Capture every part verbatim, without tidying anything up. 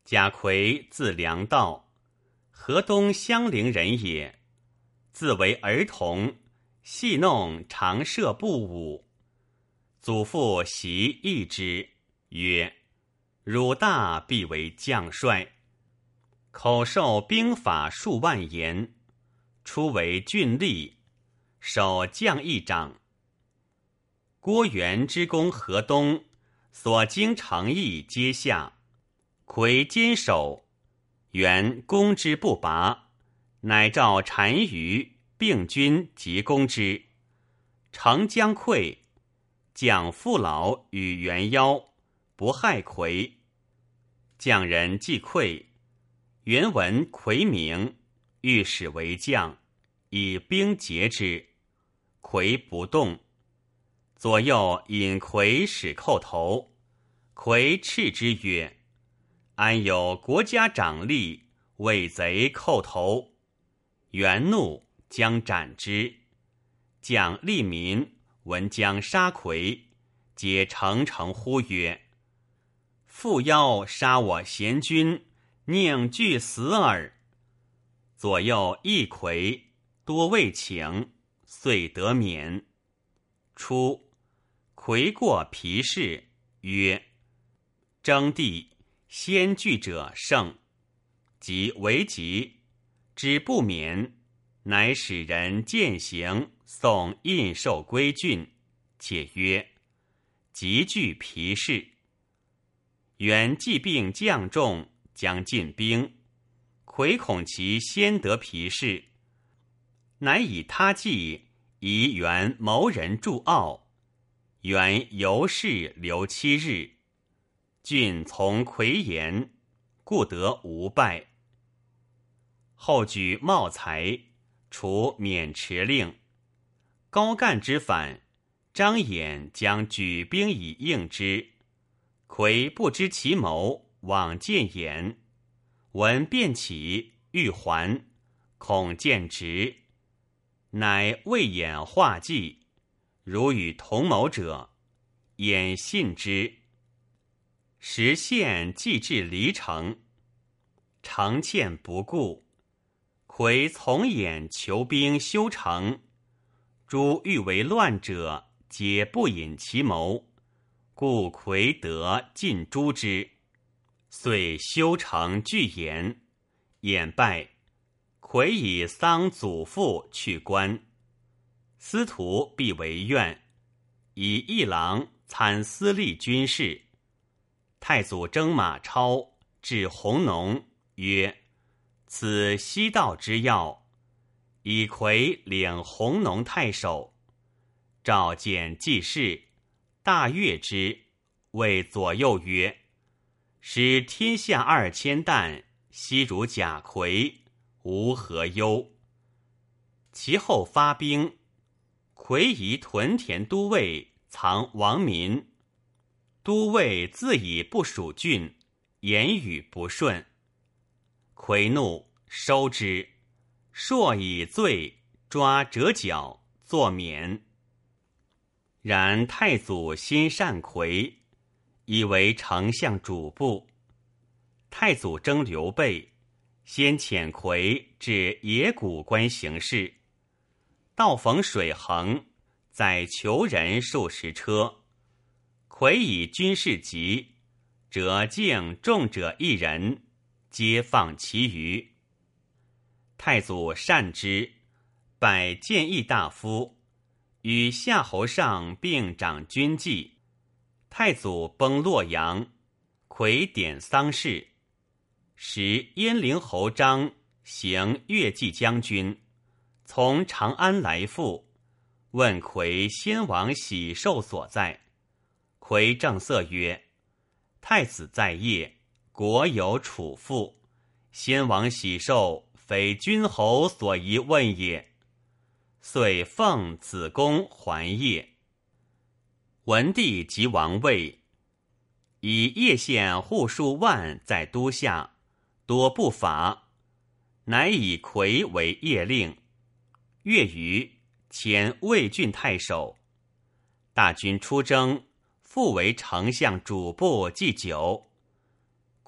贾逵字良道，河东襄陵人也。自为儿童，戏弄常射步舞。祖父习议之，曰：汝大必为将帅。口授兵法数万言，初为郡吏，守将议长。郭元之攻河东，所经城邑皆下，逵坚守，元攻之不拔，乃召单于并军急攻之。城将溃，将父老与元邀，不害逵。将人既溃，元闻逵名，欲使为将，以兵劫之。逵不动，左右引逵使叩头。逵斥之曰：安有国家长吏为贼叩头？元怒，将斩之。将吏民闻将杀逵，皆诚诚呼曰：父邀杀我贤君，宁惧死耳。左右议逵，多未请，遂得免。初，逵过皮氏，曰：征地，先惧者胜。即为急，知不免，乃使人践行送印绶归郡，且曰：急惧皮氏。元既并将众，将进兵，逵恐其先得皮氏，乃以他计疑元谋人筑奥。元游视留七日，郡从逵言，故得无败。后举茂才，除免池令。高干之反，张衍将举兵以应之。逵不知其谋，往见衍，闻便起，欲还，恐见直，乃为衍画计，如与同谋者，衍信之。时县既至黎城，城欠不顾，逵从衍求兵修城，诸欲为乱者，皆不引其谋，故逵得尽诛之。遂修城拒衍，衍败，逵以丧祖父去官。司徒必为愿，以一郎参司隶军事。太祖征马超至弘农，曰：此西道之要。以逵领弘农太守。召见季氏，大悦之，谓左右曰：使天下二千担，悉如贾逵，无何忧。其后发兵，逵移屯田都尉，藏王民。都尉自以不属郡，言语不顺。逵怒，收之，朔以罪，抓折角，作免。然太祖心善逵，以为丞相主簿。太祖征刘备，先遣逵至野谷关行事。道逢水横，载囚人数十车。逵以军事急，折颈众者一人，皆放其余。太祖善之，拜谏议大夫，与夏侯尚并掌军纪。太祖崩洛阳，逵典丧事。时鄢陵侯张行越骑将军，从长安来复，问逵先王喜寿所在。逵正色曰：太子在业，国有处父，先王喜寿，非君侯所宜问也。遂奉子公还业。文帝即王位，以叶县户数万在都下，多不法，乃以逵为邺令。月余，迁魏郡太守。大军出征，复为丞相主簿祭酒。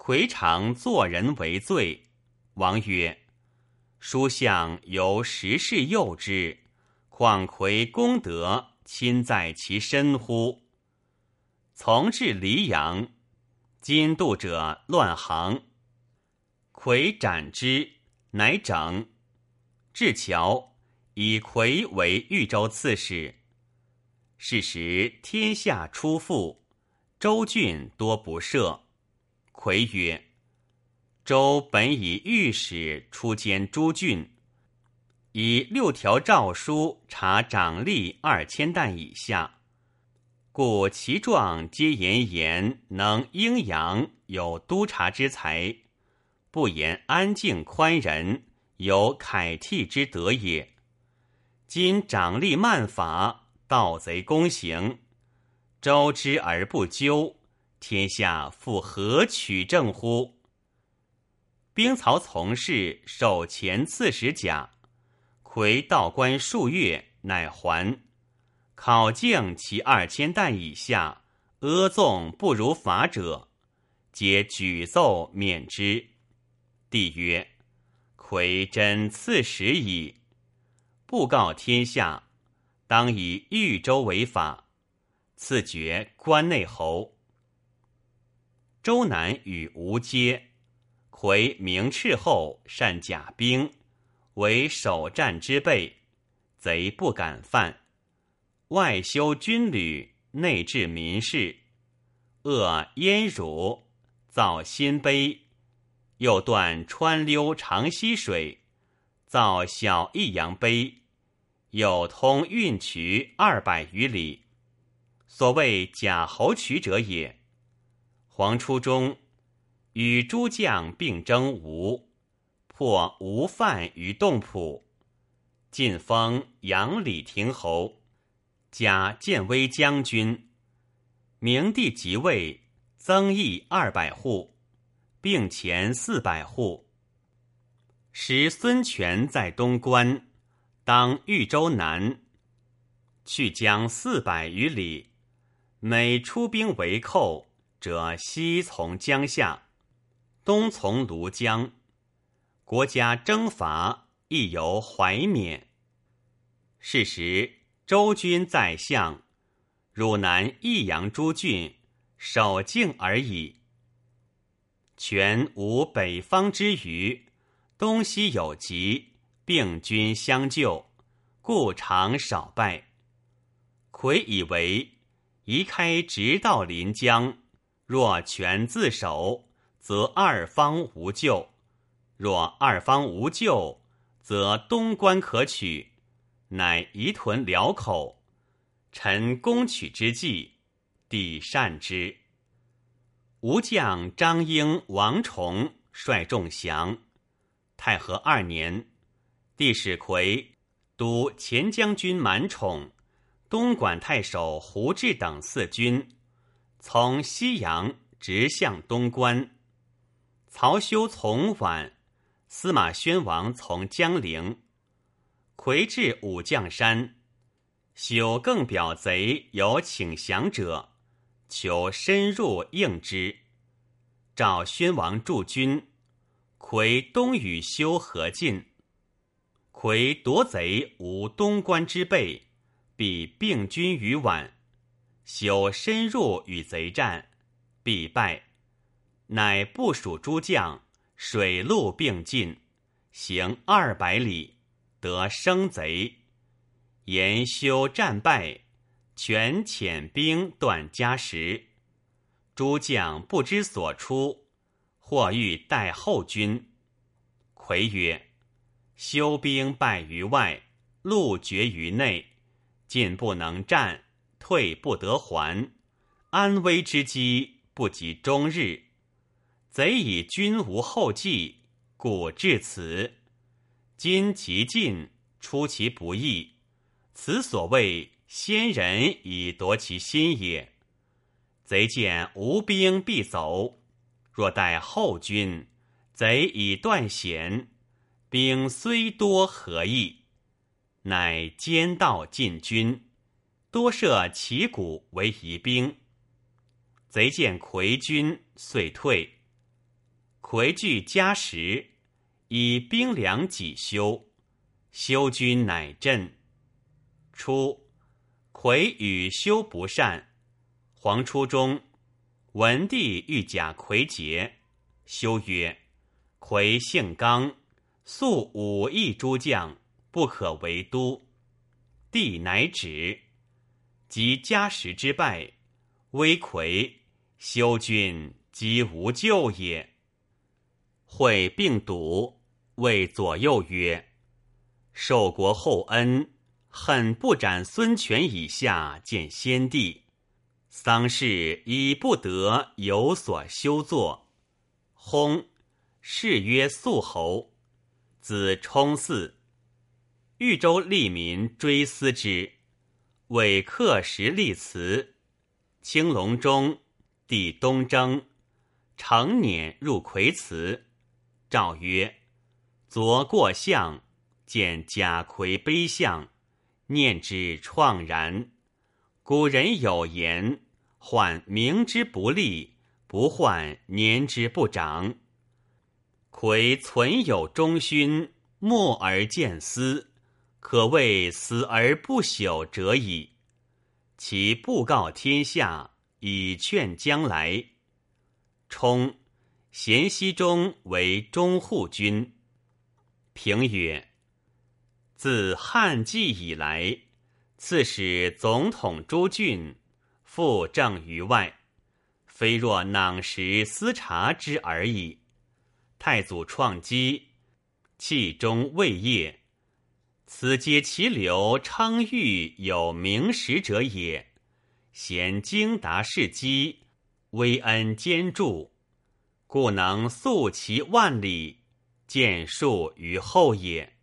夔常作人为罪。王曰：书相由时事诱之，况夔功德亲在其身乎？从至黎阳，今度者乱行，夔斩之，乃整。至桥，以夔为豫州刺史。是时天下初富，州郡多不赦。夔曰：州本以御史出监诸郡，以六条诏书查长吏二千担以下，故其状皆言言能应扬，有督察之才，不言安静宽仁，有楷替之德也。今长吏慢法，盗贼公行，周之而不究，天下复何取正乎？兵曹从事，授前刺史甲。夔道官数月，乃还。考境其二千担以下，阿纵不如法者，皆举奏免之。帝曰：夔真刺史矣。布告天下，当以豫州为法，赐爵关内侯。周南与吴接，夔明斥后，善甲兵，为首战之备，贼不敢犯。外修军旅，内治民事，扼燕辱，造新碑，又断川溜长溪水，造小益阳碑，有通运渠二百余里，所谓假侯渠者也。黄初中，与诸将并征吴，破吴犯于洞浦，晋封杨李亭侯，加建威将军。明帝即位，增邑二百户，并前四百户。时孙权在东关，当豫州南，去将四百余里，每出兵围寇，则西从江夏，东从庐江。国家征伐，亦由怀缅。是时周军在相，汝南益阳诸郡，守境而已。权无北方之虞，东西有疾，并军相救，故常少败。夔以为宜开直道临江，若权自守，则二方无救；若二方无救，则东关可取，乃移屯辽口。臣攻取之计，帝善之。吴将张英、王崇率众降。太和二年，帝使夔督前将军满宠、东莞太守胡志等四军，从西阳直向东关。曹休从宛，司马宣王从江陵。夔至武将山，休更表贼有请降者，求深入应之。召宣王驻军，夔东与休合进。夔夺贼无东关之备，必并军于宛。休深入与贼战，必败。乃部署诸将，水陆并进，行二百里，得生贼。言休战败，权遣兵断嘉实。诸将不知所出，或欲待后军。夔曰：休兵败于外，路绝于内，进不能战，退不得还，安危之机不及终日。贼以军无后继，故至此。今其进，出其不意，此所谓先人以夺其心也。贼见无兵必走，若待后军，贼已断险，兵虽多何益？乃兼道进军，多设旗鼓为疑兵。贼见夔军，遂退。 魁据嘉时，以兵粮己修，修军乃振。初，魁与修不善，黄初中，文帝欲假魁节，修曰：魁性刚，素武艺诸将，不可为都。帝乃止。及嘉时之败，威魁，修军即无救也。会并笃，谓左右曰：受国厚恩，恨不斩孙权以下见先帝，丧事已不得有所修作。薨，谥曰肃侯，子冲嗣。豫州吏民追思之，为刻石立祠。青龙中，帝东征，乘辇入夔祠，诏曰：昨过巷，见贾逵碑像，念之怆然。古人有言：患明之不立，不患年之不长。逵存有忠勋，默而见思，可谓死而不朽者矣。其布告天下，以劝将来。冲，咸熙中为中护军。评曰：自汉纪以来，刺史总统诸郡，复政于外，非若囊时司察之而已。太祖创基，气中未业，此皆其流称誉有名实者也。贤经达事机，威恩兼助，故能速其万里，见数于后也。